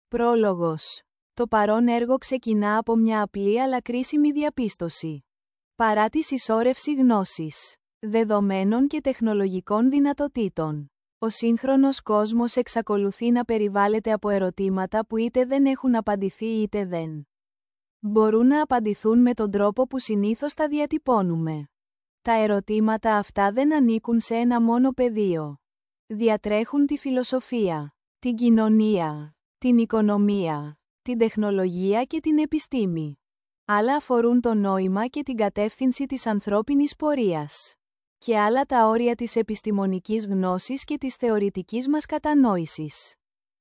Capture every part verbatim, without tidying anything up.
Πρόλογος. Το παρόν έργο ξεκινά από μια απλή αλλά κρίσιμη διαπίστωση. Παρά τη συσσόρευση γνώσης, δεδομένων και τεχνολογικών δυνατοτήτων, ο σύγχρονος κόσμος εξακολουθεί να περιβάλλεται από ερωτήματα που είτε δεν έχουν απαντηθεί είτε δεν μπορούν να απαντηθούν με τον τρόπο που συνήθως τα διατυπώνουμε. Τα ερωτήματα αυτά δεν ανήκουν σε ένα μόνο πεδίο. Διατρέχουν τη φιλοσοφία, την κοινωνία, την οικονομία, την τεχνολογία και την επιστήμη. Άλλα αφορούν το νόημα και την κατεύθυνση της ανθρώπινης πορείας. Και άλλα τα όρια της επιστημονικής γνώσης και της θεωρητικής μας κατανόησης.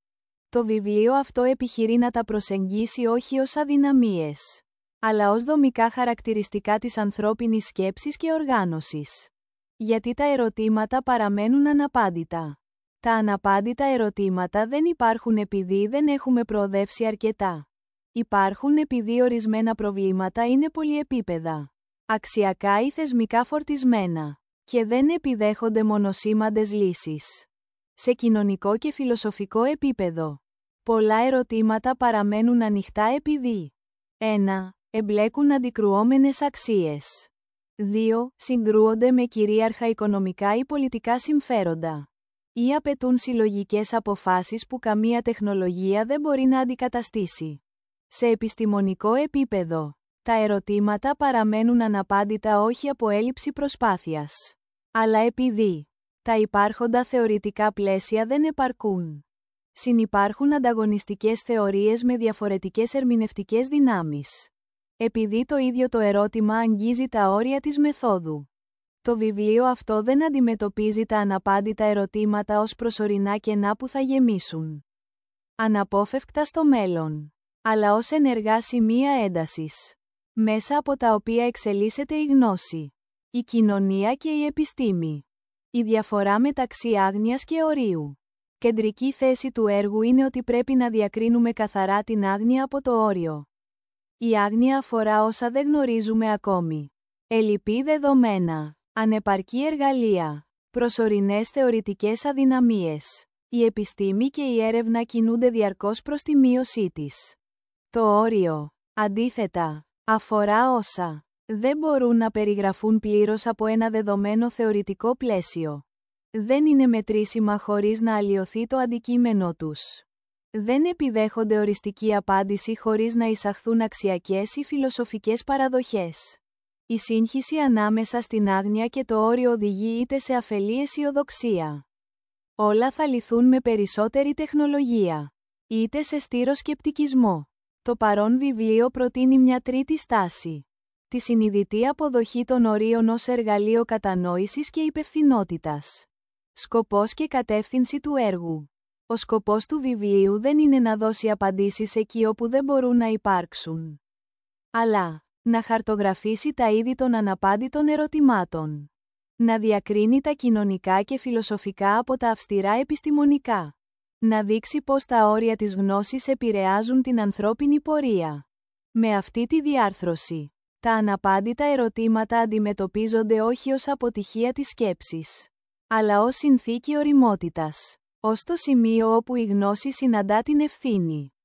Το βιβλίο αυτό επιχειρεί να τα προσεγγίσει όχι ως αδυναμίες, αλλά ως δομικά χαρακτηριστικά της ανθρώπινης σκέψης και οργάνωσης. Γιατί τα ερωτήματα παραμένουν αναπάντητα. Τα αναπάντητα ερωτήματα δεν υπάρχουν επειδή δεν έχουμε προοδεύσει αρκετά. Υπάρχουν επειδή ορισμένα προβλήματα είναι πολυεπίπεδα, αξιακά ή θεσμικά φορτισμένα, και δεν επιδέχονται μονοσήμαντες λύσεις. Σε κοινωνικό και φιλοσοφικό επίπεδο, πολλά ερωτήματα παραμένουν ανοιχτά επειδή ένα. Εμπλέκουν αντικρουόμενες αξίες. δύο. Συγκρούονται με κυρίαρχα οικονομικά ή πολιτικά συμφέροντα. Ή απαιτούν συλλογικές αποφάσεις που καμία τεχνολογία δεν μπορεί να αντικαταστήσει. Σε επιστημονικό επίπεδο, τα ερωτήματα παραμένουν αναπάντητα όχι από έλλειψη προσπάθειας, αλλά επειδή τα υπάρχοντα θεωρητικά πλαίσια δεν επαρκούν. Συνυπάρχουν ανταγωνιστικές θεωρίες με διαφορετικές ερμηνευτικές δυνάμεις. Επειδή το ίδιο το ερώτημα αγγίζει τα όρια της μεθόδου. Το βιβλίο αυτό δεν αντιμετωπίζει τα αναπάντητα ερωτήματα ως προσωρινά κενά που θα γεμίσουν αναπόφευκτα στο μέλλον, αλλά ως ενεργά σημεία έντασης, μέσα από τα οποία εξελίσσεται η γνώση, η κοινωνία και η επιστήμη. Η διαφορά μεταξύ άγνοιας και ορίου. Κεντρική θέση του έργου είναι ότι πρέπει να διακρίνουμε καθαρά την άγνοια από το όριο. Η άγνοια αφορά όσα δεν γνωρίζουμε ακόμη. Ελλειπή δεδομένα, ανεπαρκή εργαλεία, προσωρινές θεωρητικές αδυναμίες. Η επιστήμη και η έρευνα κινούνται διαρκώς προς τη μείωσή της. Το όριο, αντίθετα, αφορά όσα δεν μπορούν να περιγραφούν πλήρως από ένα δεδομένο θεωρητικό πλαίσιο. Δεν είναι μετρήσιμα χωρίς να αλλοιωθεί το αντικείμενό τους. Δεν επιδέχονται οριστική απάντηση χωρίς να εισαχθούν αξιακές ή φιλοσοφικές παραδοχές. Η σύγχυση ανάμεσα στην άγνοια και το όριο οδηγεί είτε σε αφελή αισιοδοξία. Όλα θα λυθούν με περισσότερη τεχνολογία, είτε σε στήρο σκεπτικισμό. Το παρόν βιβλίο προτείνει μια τρίτη στάση. Τη συνειδητή αποδοχή των ορίων ως εργαλείο κατανόησης και υπευθυνότητας. Σκοπός και κατεύθυνση του έργου. Ο σκοπός του βιβλίου δεν είναι να δώσει απαντήσεις εκεί όπου δεν μπορούν να υπάρξουν, αλλά να χαρτογραφήσει τα είδη των αναπάντητων ερωτημάτων. Να διακρίνει τα κοινωνικά και φιλοσοφικά από τα αυστηρά επιστημονικά. Να δείξει πώς τα όρια της γνώσης επηρεάζουν την ανθρώπινη πορεία. Με αυτή τη διάρθρωση, τα αναπάντητα ερωτήματα αντιμετωπίζονται όχι ως αποτυχία της σκέψης, αλλά ως συνθήκη ωριμότητας, ως το σημείο όπου η γνώση συναντά την ευθύνη.